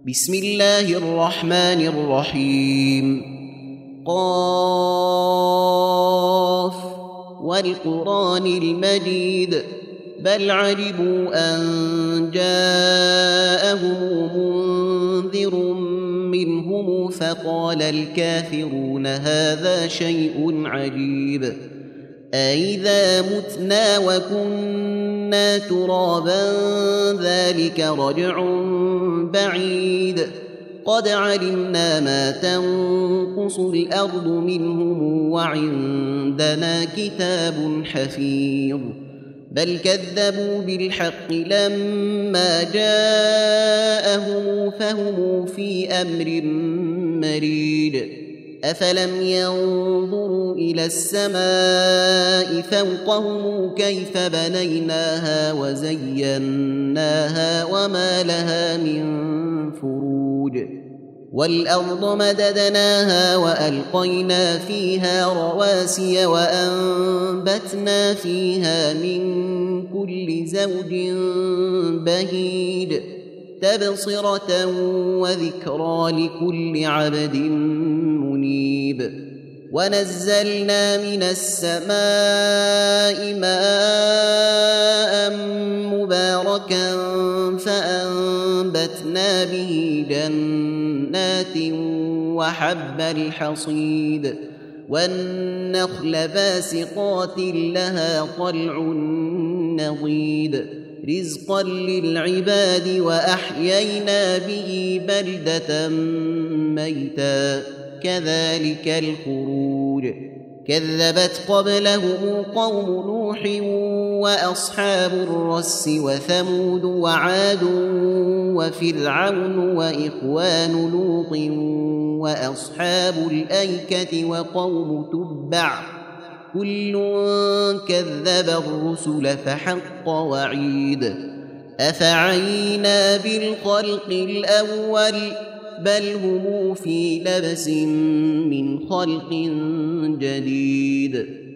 بسم الله الرحمن الرحيم. قاف والقرآن المجيد بل عجبوا أن جاءهم منذر منهم فقال الكافرون هذا شيء عجيب أإذا متنا وكنا ترابا ذلك رجع بعيد قد علمنا ما تنقص الأرض منهم وعندنا كتاب حفيظ بل كذبوا بالحق لما جاءهم فهم في أمر مريج أفلم ينظروا إلى السماء فوقهم كيف بنيناها وزيناها وما لها من فروج والأرض مددناها وألقينا فيها رواسي وأنبتنا فيها من كل زوج بهيج تبصرة وذكرى لكل عبد منيب ونزلنا من السماء ماء مباركا فأنبتنا به جنات وحب الحصيد والنخل باسقات لها طلع نضيد رزقا للعباد وأحيينا به بلدة ميتا كذلك الخروج كذبت قبلهم قوم نوح وأصحاب الرس وثمود وعاد وفرعون وإخوان لوط وأصحاب الأيكة وقوم تبع كل كذب الرسل فحق وعيد أفعينا بالخلق الأول بل هم في لبس من خلق جديد